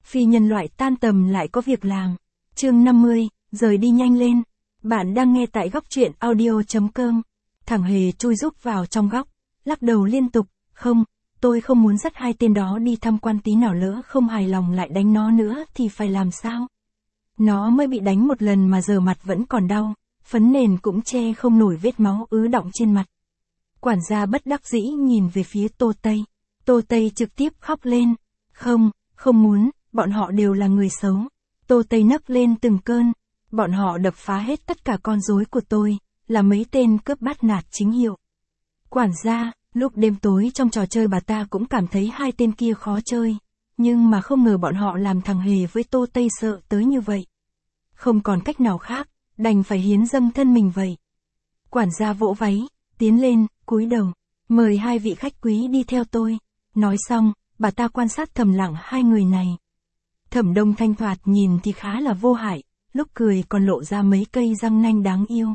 Phi nhân loại tan tầm lại có việc làm. Chương 50, rời đi nhanh lên. Bạn đang nghe tại góc truyện audio.com. Thằng Hề chui rúc vào trong góc, lắc đầu liên tục, không, tôi không muốn dắt hai tên đó đi tham quan, tí nào lỡ không hài lòng lại đánh nó nữa thì phải làm sao? Nó mới bị đánh một lần mà giờ mặt vẫn còn đau, phấn nền cũng che không nổi vết máu ứ đọng trên mặt. Quản gia bất đắc dĩ nhìn về phía Tô Tây. Tô Tây trực tiếp khóc lên. Không muốn, bọn họ đều là người xấu. Tô Tây nấc lên từng cơn. Bọn họ đập phá hết tất cả con rối của tôi, là mấy tên cướp bắt nạt chính hiệu. Quản gia, lúc đêm tối trong trò chơi bà ta cũng cảm thấy hai tên kia khó chơi. Nhưng mà không ngờ bọn họ làm thằng Hề với Tô Tây sợ tới như vậy. Không còn cách nào khác, đành phải hiến dâng thân mình vậy. Quản gia vỗ váy, tiến lên, cúi đầu, mời hai vị khách quý đi theo tôi. Nói xong, bà ta quan sát thầm lặng hai người này. Thẩm Đông Thanh thoạt nhìn thì khá là vô hại, lúc cười còn lộ ra mấy cây răng nanh đáng yêu.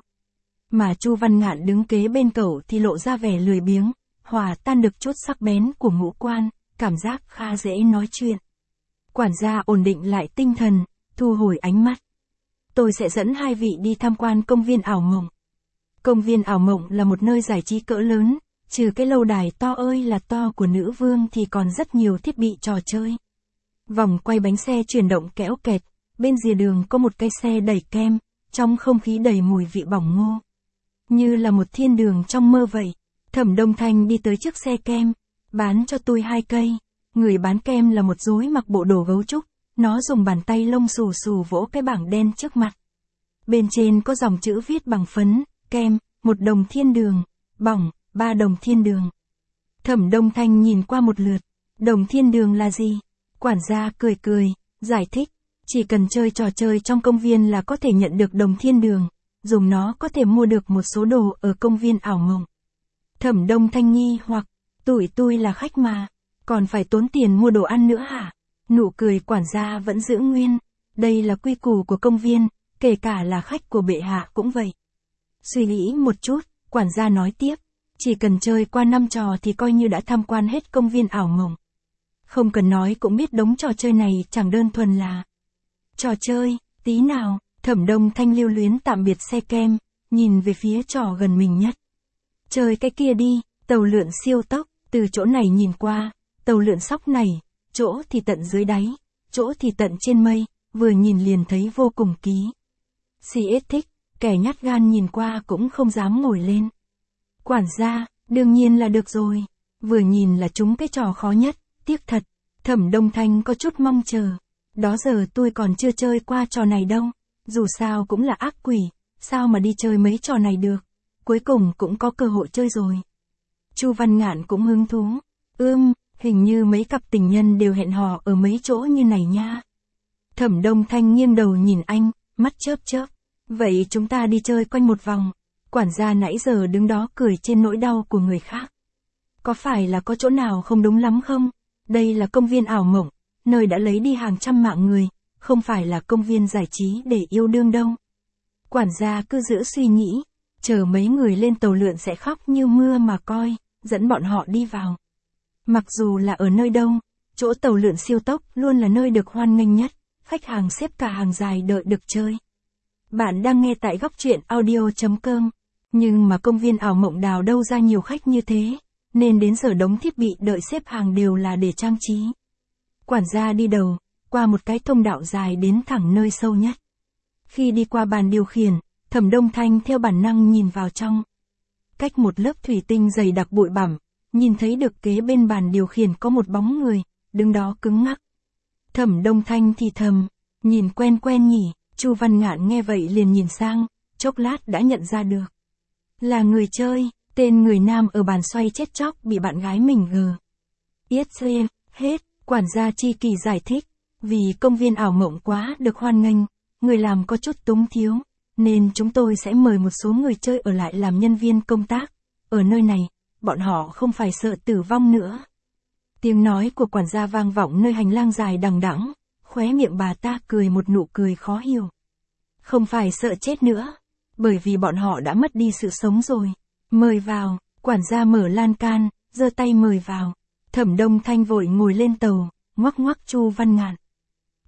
Mà Chu Văn Ngạn đứng kế bên cậu thì lộ ra vẻ lười biếng, hòa tan được chút sắc bén của ngũ quan, cảm giác khá dễ nói chuyện. Quản gia ổn định lại tinh thần, thu hồi ánh mắt. Tôi sẽ dẫn hai vị đi tham quan công viên ảo mộng. Công viên ảo mộng là một nơi giải trí cỡ lớn, trừ cái lâu đài to ơi là to của nữ vương thì còn rất nhiều thiết bị trò chơi. Vòng quay bánh xe chuyển động kéo kẹt, bên rìa đường có một cái xe đẩy kem, trong không khí đầy mùi vị bỏng ngô. Như là một thiên đường trong mơ vậy. Thẩm Đông Thanh đi tới chiếc xe kem, bán cho tôi 2 cây. Người bán kem là một rối mặc bộ đồ gấu trúc, nó dùng bàn tay lông xù xù vỗ cái bảng đen trước mặt. Bên trên có dòng chữ viết bằng phấn, kem, 1 đồng thiên đường, bỏng, 3 đồng thiên đường. Thẩm Đông Thanh nhìn qua một lượt, đồng thiên đường là gì? Quản gia cười, giải thích, chỉ cần chơi trò chơi trong công viên là có thể nhận được đồng thiên đường, dùng nó có thể mua được một số đồ ở công viên ảo mộng. Thẩm Đông Thanh nghi hoặc, tụi tôi là khách mà, còn phải tốn tiền mua đồ ăn nữa hả? Nụ cười quản gia vẫn giữ nguyên, đây là quy củ của công viên, kể cả là khách của bệ hạ cũng vậy. Suy nghĩ một chút, quản gia nói tiếp, chỉ cần chơi qua 5 trò thì coi như đã tham quan hết công viên ảo mộng. Không cần nói cũng biết đống trò chơi này chẳng đơn thuần là trò chơi, tí nào, Thẩm Đông Thanh lưu luyến tạm biệt xe kem, nhìn về phía trò gần mình nhất. Chơi cái kia đi, tàu lượn siêu tốc, từ chỗ này nhìn qua, tàu lượn sóc này, chỗ thì tận dưới đáy, chỗ thì tận trên mây, vừa nhìn liền thấy vô cùng ký. CS thích, kẻ nhát gan nhìn qua cũng không dám ngồi lên. Quản gia, đương nhiên là được rồi, vừa nhìn là trúng cái trò khó nhất, tiếc thật, Thẩm Đông Thanh có chút mong chờ. Đó giờ tôi còn chưa chơi qua trò này đâu, dù sao cũng là ác quỷ, sao mà đi chơi mấy trò này được, cuối cùng cũng có cơ hội chơi rồi. Chu Văn Ngạn cũng hứng thú, hình như mấy cặp tình nhân đều hẹn hò ở mấy chỗ như này nha. Thẩm Đông Thanh nghiêng đầu nhìn anh, mắt chớp, vậy chúng ta đi chơi quanh một vòng. Quản gia nãy giờ đứng đó cười trên nỗi đau của người khác. Có phải là có chỗ nào không đúng lắm không? Đây là công viên ảo mộng, nơi đã lấy đi hàng trăm mạng người, không phải là công viên giải trí để yêu đương đâu. Quản gia cứ giữ suy nghĩ, chờ mấy người lên tàu lượn sẽ khóc như mưa mà coi, dẫn bọn họ đi vào. Mặc dù là ở nơi đâu, chỗ tàu lượn siêu tốc luôn là nơi được hoan nghênh nhất, khách hàng xếp cả hàng dài đợi được chơi. Bạn đang nghe tại góc truyện audio.com, nhưng mà công viên ảo mộng đào đâu ra nhiều khách như thế, nên đến giờ đống thiết bị đợi xếp hàng đều là để trang trí. Quản gia đi đầu, qua một cái thông đạo dài đến thẳng nơi sâu nhất. Khi đi qua bàn điều khiển, Thẩm Đông Thanh theo bản năng nhìn vào trong. Cách một lớp thủy tinh dày đặc bụi bặm, nhìn thấy được kế bên bàn điều khiển có một bóng người, đứng đó cứng ngắc. Thẩm Đông Thanh thì thầm, nhìn quen nhỉ. Chu Văn Ngạn nghe vậy liền nhìn sang, chốc lát đã nhận ra được. Là người chơi, tên người nam ở bàn xoay chết chóc bị bạn gái mình gờ. Hết, quản gia chi kỳ giải thích, vì công viên ảo mộng quá được hoan nghênh, người làm có chút túng thiếu, nên chúng tôi sẽ mời một số người chơi ở lại làm nhân viên công tác. Ở nơi này, bọn họ không phải sợ tử vong nữa. Tiếng nói của quản gia vang vọng nơi hành lang dài đằng đẵng, khóe miệng bà ta cười một nụ cười khó hiểu. Không phải sợ chết nữa, bởi vì bọn họ đã mất đi sự sống rồi. Mời vào, quản gia mở lan can, giơ tay mời vào. Thẩm Đông Thanh vội ngồi lên tàu, ngoắc Chu Văn Ngạn.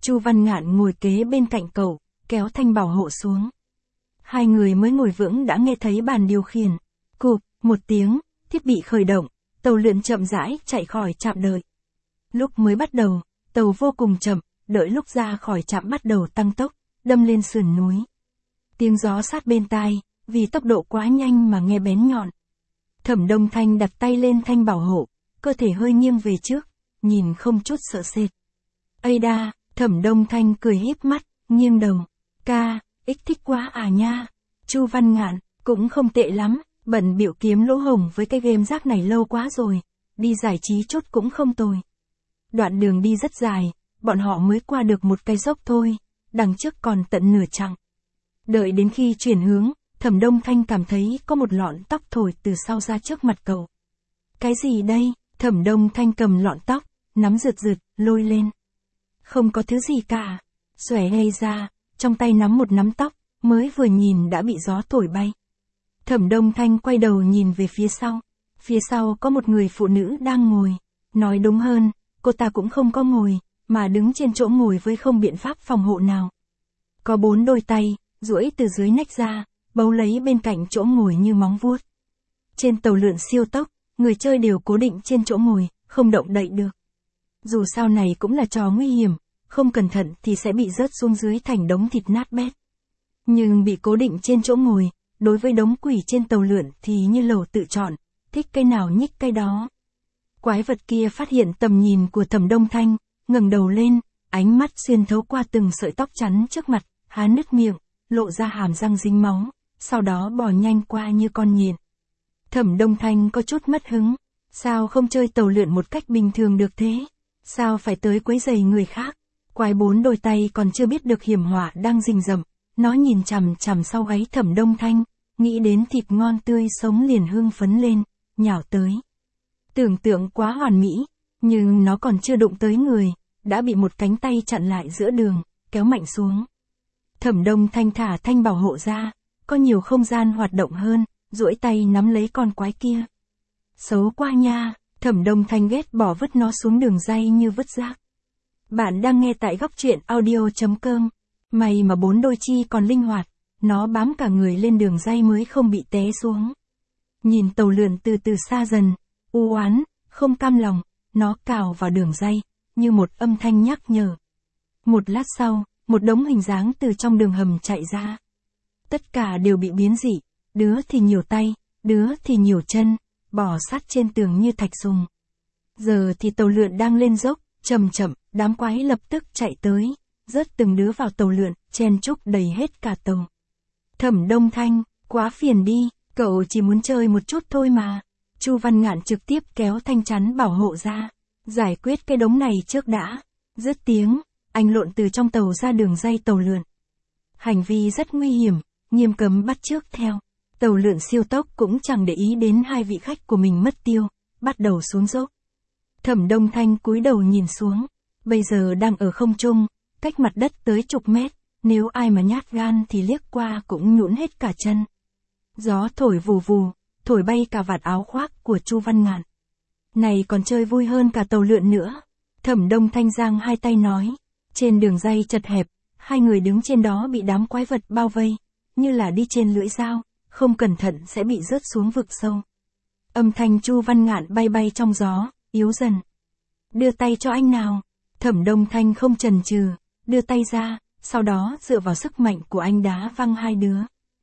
Chu Văn Ngạn ngồi kế bên cạnh cậu, kéo thanh bảo hộ xuống. Hai người mới ngồi vững đã nghe thấy bàn điều khiển. Cụp, một tiếng, thiết bị khởi động, tàu lượn chậm rãi chạy khỏi trạm đợi. Lúc mới bắt đầu, tàu vô cùng chậm, đợi lúc ra khỏi trạm bắt đầu tăng tốc, đâm lên sườn núi. Tiếng gió sát bên tai, vì tốc độ quá nhanh mà nghe bén nhọn. Thẩm Đông Thanh đặt tay lên thanh bảo hộ, cơ thể hơi nghiêng về trước, nhìn không chút sợ sệt. Ây đa, Thẩm Đông Thanh cười híp mắt, nghiêng đầu. Ca, ích thích quá à nha. Chu Văn Ngạn, cũng không tệ lắm, bận bịu kiếm lỗ hổng với cái game rác này lâu quá rồi, đi giải trí chút cũng không tồi. Đoạn đường đi rất dài, bọn họ mới qua được một cây dốc thôi, đằng trước còn tận nửa chặng. Đợi đến khi chuyển hướng, Thẩm Đông Thanh cảm thấy có một lọn tóc thổi từ sau ra trước mặt cậu. Cái gì đây? Thẩm Đông Thanh cầm lọn tóc, nắm rượt rượt, lôi lên. Không có thứ gì cả. Xòe ngay ra, trong tay nắm một nắm tóc, mới vừa nhìn đã bị gió thổi bay. Thẩm Đông Thanh quay đầu nhìn về phía sau. Phía sau có một người phụ nữ đang ngồi. Nói đúng hơn, cô ta cũng không có ngồi, mà đứng trên chỗ ngồi với không biện pháp phòng hộ nào. Có 4 đôi tay, duỗi từ dưới nách ra, bấu lấy bên cạnh chỗ ngồi như móng vuốt. Trên tàu lượn siêu tốc, người chơi đều cố định trên chỗ ngồi, không động đậy được. Dù sao này cũng là trò nguy hiểm, không cẩn thận thì sẽ bị rớt xuống dưới thành đống thịt nát bét. Nhưng bị cố định trên chỗ ngồi, đối với đống quỷ trên tàu lượn thì như lẩu tự chọn, thích cây nào nhích cây đó. Quái vật kia phát hiện tầm nhìn của Thẩm Đông Thanh, ngẩng đầu lên, ánh mắt xuyên thấu qua từng sợi tóc chắn trước mặt, há nứt miệng, lộ ra hàm răng dính máu, sau đó bò nhanh qua như con nhện. Thẩm Đông Thanh có chút mất hứng, sao không chơi tàu lượn một cách bình thường được thế? Sao phải tới quấy rầy người khác? Quái 4 đôi tay còn chưa biết được hiểm họa đang rình rập, nó nhìn chằm chằm sau gáy Thẩm Đông Thanh, nghĩ đến thịt ngon tươi sống liền hưng phấn lên, nhào tới. Tưởng tượng quá hoàn mỹ, nhưng nó còn chưa đụng tới người, đã bị một cánh tay chặn lại giữa đường, kéo mạnh xuống. Thẩm Đông Thanh thả thanh bảo hộ ra, có nhiều không gian hoạt động hơn, duỗi tay nắm lấy con quái kia. Xấu quá nha, Thẩm Đông Thanh ghét bỏ vứt nó xuống đường ray như vứt rác. Bạn đang nghe tại góc truyện audio.com. May mà 4 đôi chi còn linh hoạt, nó bám cả người lên đường ray mới không bị té xuống. Nhìn tàu lượn từ từ xa dần, u oán, không cam lòng, nó cào vào đường ray, như một âm thanh nhắc nhở. Một lát sau, một đống hình dáng từ trong đường hầm chạy ra. Tất cả đều bị biến dị, đứa thì nhiều tay, đứa thì nhiều chân, bò sát trên tường như thạch sùng. Giờ thì tàu lượn đang lên dốc, chậm chậm, đám quái lập tức chạy tới, rớt từng đứa vào tàu lượn, chen chúc đầy hết cả tàu. Thẩm Đông Thanh, quá phiền đi, cậu chỉ muốn chơi một chút thôi mà. Chu Văn Ngạn trực tiếp kéo thanh chắn bảo hộ ra, giải quyết cái đống này trước đã. Dứt tiếng, anh lộn từ trong tàu ra đường ray tàu lượn. Hành vi rất nguy hiểm, nghiêm cấm bắt chước theo. Tàu lượn siêu tốc cũng chẳng để ý đến hai vị khách của mình mất tiêu, bắt đầu xuống dốc. Thẩm Đông Thanh cúi đầu nhìn xuống, bây giờ đang ở không trung, cách mặt đất tới chục mét, nếu ai mà nhát gan thì liếc qua cũng nhũn hết cả chân. Gió thổi vù vù, thổi bay cả vạt áo khoác của Chu Văn Ngạn. Này còn chơi vui hơn cả tàu lượn nữa. Thẩm Đông Thanh giang hai tay nói, trên đường ray chật hẹp, hai người đứng trên đó bị đám quái vật bao vây, như là đi trên lưỡi dao, không cẩn thận sẽ bị rớt xuống vực sâu. Âm thanh Chu Văn Ngạn bay bay trong gió, yếu dần. Đưa tay cho anh nào. Thẩm Đông Thanh không chần chừ, đưa tay ra, sau đó dựa vào sức mạnh của anh đá văng hai đứa.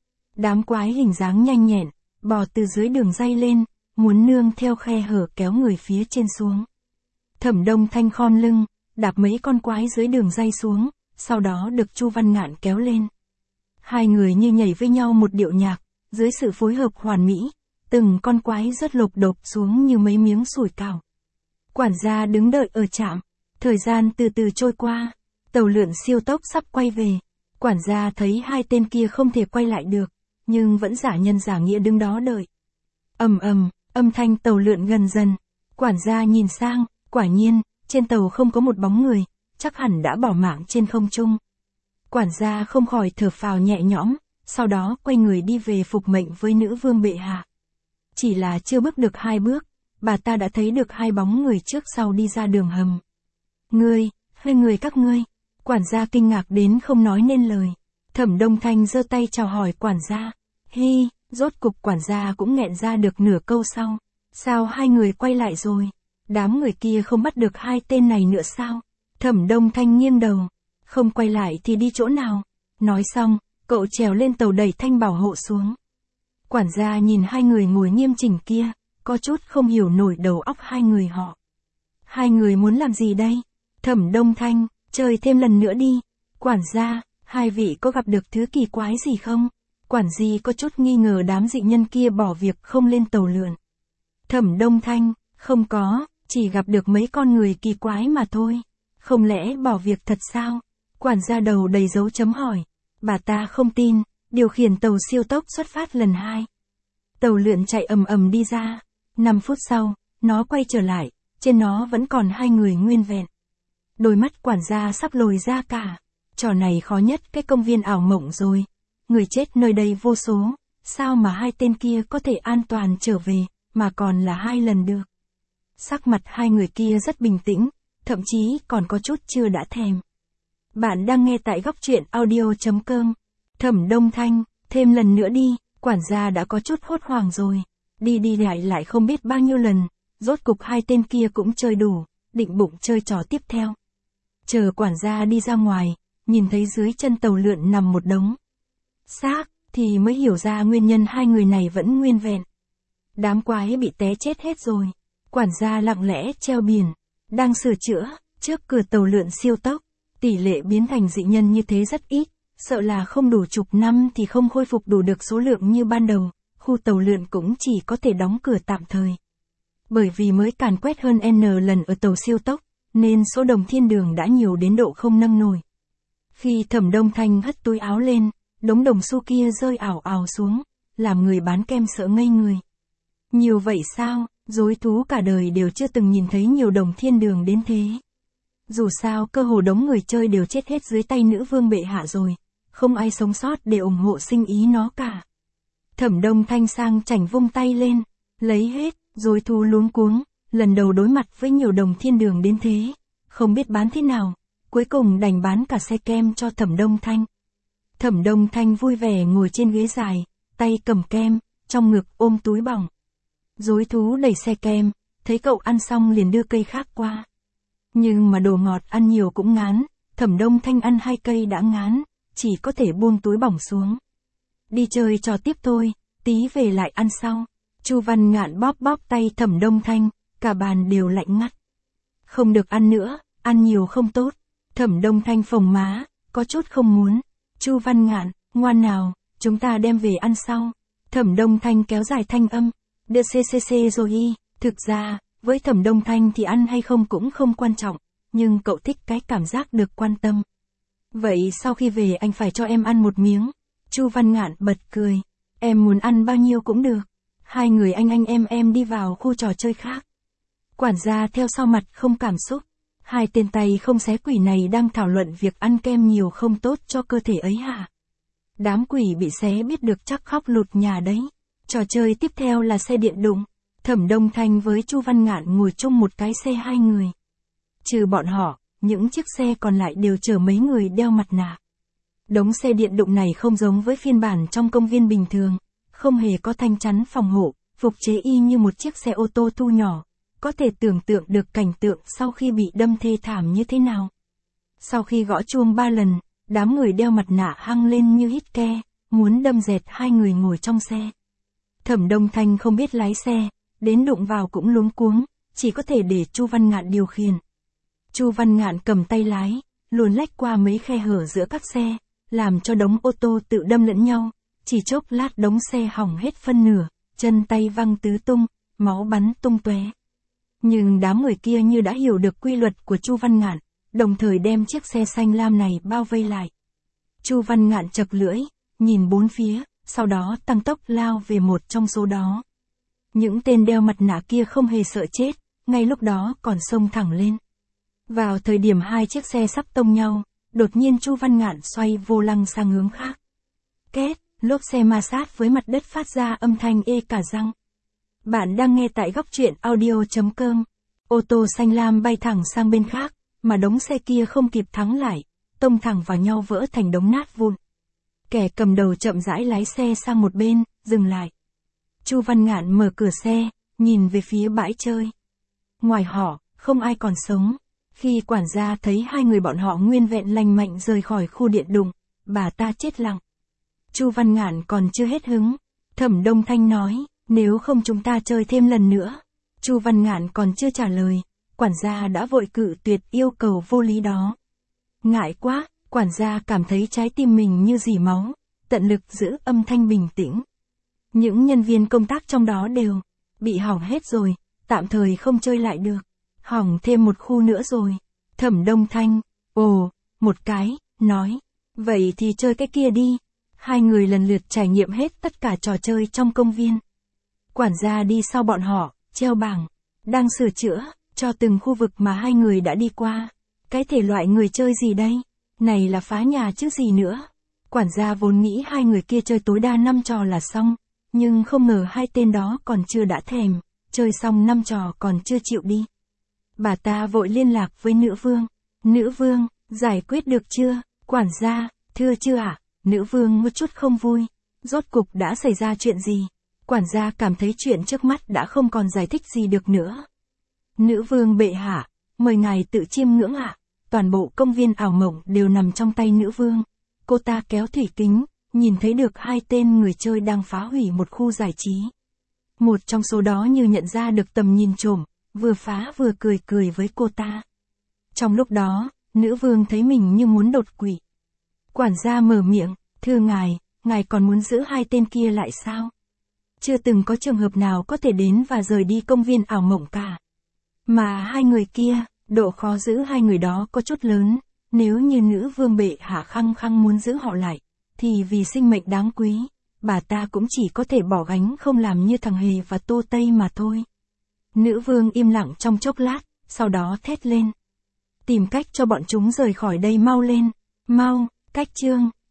Đám quái hình dáng nhanh nhẹn, bò từ dưới đường ray lên, muốn nương theo khe hở kéo người phía trên xuống. Thẩm Đông Thanh khom lưng, đạp mấy con quái dưới đường ray xuống, sau đó được Chu Văn Ngạn kéo lên. Hai người như nhảy với nhau một điệu nhạc, dưới sự phối hợp hoàn mỹ, từng con quái rớt lộp độp xuống như mấy miếng sủi cảo. Quản gia đứng đợi ở trạm, thời gian từ từ trôi qua, tàu lượn siêu tốc sắp quay về. Quản gia thấy hai tên kia không thể quay lại được, nhưng vẫn giả nhân giả nghĩa đứng đó đợi. Ầm ầm, âm thanh tàu lượn gần dần. Quản gia nhìn sang, quả nhiên, trên tàu không có một bóng người, chắc hẳn đã bỏ mạng trên không trung. Quản gia không khỏi thở phào nhẹ nhõm, sau đó quay người đi về phục mệnh với nữ vương bệ hạ. Chỉ là chưa bước được 2 bước, bà ta đã thấy được 2 bóng người trước sau đi ra đường hầm. Hai người các ngươi, Quản gia kinh ngạc đến không nói nên lời. Thẩm Đông Thanh giơ tay chào hỏi quản gia. Hi, rốt cục quản gia cũng nghẹn ra được nửa câu sau. Sao hai người quay lại rồi? Đám người kia không bắt được hai tên này nữa sao? Thẩm Đông Thanh nghiêng đầu. Không quay lại thì đi chỗ nào? Nói xong, cậu trèo lên tàu đẩy thanh bảo hộ xuống. Quản gia nhìn hai người ngồi nghiêm chỉnh kia, có chút không hiểu nổi đầu óc hai người họ. Hai người muốn làm gì đây? Thẩm Đông Thanh, chơi thêm lần nữa đi. Quản gia, hai vị có gặp được thứ kỳ quái gì không? Quản gia có chút nghi ngờ đám dị nhân kia bỏ việc không lên tàu lượn. Thẩm Đông Thanh, không có, chỉ gặp được mấy con người kỳ quái mà thôi. Không lẽ bỏ việc thật sao? Quản gia đầu đầy dấu chấm hỏi. Bà ta không tin, điều khiển tàu siêu tốc xuất phát lần 2. Tàu lượn chạy ầm ầm đi ra. 5 phút sau, nó quay trở lại, trên nó vẫn còn hai người nguyên vẹn. Đôi mắt quản gia sắp lồi ra cả. Trò này khó nhất cái công viên ảo mộng rồi. Người chết nơi đây vô số, sao mà hai tên kia có thể an toàn trở về, mà còn là 2 lần được. Sắc mặt hai người kia rất bình tĩnh, thậm chí còn có chút chưa đã thèm. Bạn đang nghe tại góc truyện audio.com. Thẩm Đông Thanh, thêm lần nữa đi, quản gia đã có chút hốt hoảng rồi. Đi đi lại không biết bao nhiêu lần, rốt cục hai tên kia cũng chơi đủ, định bụng chơi trò tiếp theo. Chờ quản gia đi ra ngoài, nhìn thấy dưới chân tàu lượn nằm một đống xác, thì mới hiểu ra nguyên nhân hai người này vẫn nguyên vẹn. Đám quái bị té chết hết rồi. Quản gia lặng lẽ treo biển, đang sửa chữa, trước cửa tàu lượn siêu tốc. Tỷ lệ biến thành dị nhân như thế rất ít, sợ là không đủ chục năm thì không khôi phục đủ được số lượng như ban đầu, khu tàu lượn cũng chỉ có thể đóng cửa tạm thời. Bởi vì mới càn quét hơn N lần ở tàu siêu tốc, nên số đồng thiên đường đã nhiều đến độ không nâng nổi. Khi Thẩm Đông Thanh hất túi áo lên, đống đồng xu kia rơi ảo ảo xuống, làm người bán kem sợ ngây người. Nhiều vậy sao, rối thú cả đời đều chưa từng nhìn thấy nhiều đồng thiên đường đến thế. Dù sao cơ hồ đống người chơi đều chết hết dưới tay nữ vương bệ hạ rồi, không ai sống sót để ủng hộ sinh ý nó cả. Thẩm Đông Thanh sang chảnh vung tay lên, lấy hết, rối thú luống cuống, lần đầu đối mặt với nhiều đồng thiên đường đến thế, không biết bán thế nào, cuối cùng đành bán cả xe kem cho Thẩm Đông Thanh. Thẩm Đông Thanh vui vẻ ngồi trên ghế dài, tay cầm kem, trong ngực ôm túi bỏng. Rối thú đẩy xe kem, thấy cậu ăn xong liền đưa cây khác qua. Nhưng mà đồ ngọt ăn nhiều cũng ngán, Thẩm Đông Thanh ăn 2 cây đã ngán, chỉ có thể buông túi bỏng xuống. Đi chơi trò tiếp thôi, tí về lại ăn sau. Chu Văn Ngạn bóp bóp tay Thẩm Đông Thanh, cả bàn đều lạnh ngắt. Không được ăn nữa, ăn nhiều không tốt. Thẩm Đông Thanh phồng má, có chút không muốn. Chu Văn Ngạn, ngoan nào, chúng ta đem về ăn sau. Thẩm Đông Thanh kéo dài thanh âm, đưa CCC rồi y. Thực ra, với Thẩm Đông Thanh thì ăn hay không cũng không quan trọng, nhưng cậu thích cái cảm giác được quan tâm. Vậy sau khi về anh phải cho em ăn một miếng. Chu Văn Ngạn bật cười. Em muốn ăn bao nhiêu cũng được. Hai người anh em đi vào khu trò chơi khác. Quản gia theo sau mặt không cảm xúc. Hai tên tay không xé quỷ này đang thảo luận việc ăn kem nhiều không tốt cho cơ thể ấy hả? Đám quỷ bị xé biết được chắc khóc lụt nhà đấy. Trò chơi tiếp theo là xe điện đụng. Thẩm Đông Thanh với Chu Văn Ngạn ngồi chung một cái xe 2 người. Trừ bọn họ, những chiếc xe còn lại đều chở mấy người đeo mặt nạ. Đống xe điện đụng này không giống với phiên bản trong công viên bình thường, không hề có thanh chắn phòng hộ, phục chế y như một chiếc xe ô tô thu nhỏ, có thể tưởng tượng được cảnh tượng sau khi bị đâm thê thảm như thế nào. Sau khi gõ chuông 3 lần, đám người đeo mặt nạ hăng lên như hít ke, muốn đâm dẹt hai người ngồi trong xe. Thẩm Đông Thanh không biết lái xe, đến đụng vào cũng luống cuống, chỉ có thể để Chu Văn Ngạn điều khiển. Chu Văn Ngạn cầm tay lái, luồn lách qua mấy khe hở giữa các xe, làm cho đống ô tô tự đâm lẫn nhau, chỉ chốc lát đống xe hỏng hết phân nửa, chân tay văng tứ tung, máu bắn tung tóe. Nhưng đám người kia như đã hiểu được quy luật của Chu Văn Ngạn, đồng thời đem chiếc xe xanh lam này bao vây lại. Chu Văn Ngạn chật lưỡi, nhìn bốn phía, sau đó tăng tốc lao về một trong số đó. Những tên đeo mặt nạ kia không hề sợ chết, ngay lúc đó còn xông thẳng lên. Vào thời điểm hai chiếc xe sắp tông nhau, đột nhiên Chu Văn Ngạn xoay vô lăng sang hướng khác. Két, lốp xe ma sát với mặt đất phát ra âm thanh ê cả răng. Bạn đang nghe tại góc truyện audio.com. Ô tô xanh lam bay thẳng sang bên khác, mà đống xe kia không kịp thắng lại, tông thẳng vào nhau vỡ thành đống nát vụn. Kẻ cầm đầu chậm rãi lái xe sang một bên, dừng lại. Chu Văn Ngạn mở cửa xe, nhìn về phía bãi chơi. Ngoài họ, không ai còn sống. Khi quản gia thấy hai người bọn họ nguyên vẹn lành mạnh rời khỏi khu điện đụng, bà ta chết lặng. Chu Văn Ngạn còn chưa hết hứng. Thẩm Đông Thanh nói, nếu không chúng ta chơi thêm lần nữa. Chu Văn Ngạn còn chưa trả lời, quản gia đã vội cự tuyệt yêu cầu vô lý đó. Ngại quá, quản gia cảm thấy trái tim mình như dỉ máu, tận lực giữ âm thanh bình tĩnh. Những nhân viên công tác trong đó đều bị hỏng hết rồi, tạm thời không chơi lại được. Hỏng thêm một khu nữa rồi. Thẩm Đông Thanh, một cái, nói, vậy thì chơi cái kia đi. Hai người lần lượt trải nghiệm hết tất cả trò chơi trong công viên. Quản gia đi sau bọn họ, treo bảng, đang sửa chữa, cho từng khu vực mà hai người đã đi qua. Cái thể loại người chơi gì đây? Này là phá nhà chứ gì nữa. Quản gia vốn nghĩ hai người kia chơi tối đa 5 trò là xong, nhưng không ngờ hai tên đó còn chưa đã thèm, chơi xong 5 trò còn chưa chịu đi. Bà ta vội liên lạc với nữ vương. Nữ vương, giải quyết được chưa? Quản gia, thưa chưa ạ? Nữ vương một chút không vui. Rốt cục đã xảy ra chuyện gì? Quản gia cảm thấy chuyện trước mắt đã không còn giải thích gì được nữa. Nữ vương bệ hạ, mời ngài tự chiêm ngưỡng ạ. Toàn bộ công viên ảo mộng đều nằm trong tay nữ vương. Cô ta kéo thủy kính, nhìn thấy được hai tên người chơi đang phá hủy một khu giải trí. Một trong số đó như nhận ra được tầm nhìn trộm, vừa phá vừa cười với cô ta. Trong lúc đó, nữ vương thấy mình như muốn đột quỵ. Quản gia mở miệng, thưa ngài còn muốn giữ hai tên kia lại sao? Chưa từng có trường hợp nào có thể đến và rời đi công viên ảo mộng cả. Mà hai người kia, độ khó giữ hai người đó có chút lớn, nếu như nữ vương bệ hạ khăng khăng muốn giữ họ lại, thì vì sinh mệnh đáng quý, bà ta cũng chỉ có thể bỏ gánh không làm như thằng Hề và Tô Tây mà thôi. Nữ vương im lặng trong chốc lát, sau đó thét lên. Tìm cách cho bọn chúng rời khỏi đây mau lên, mau, cách chương.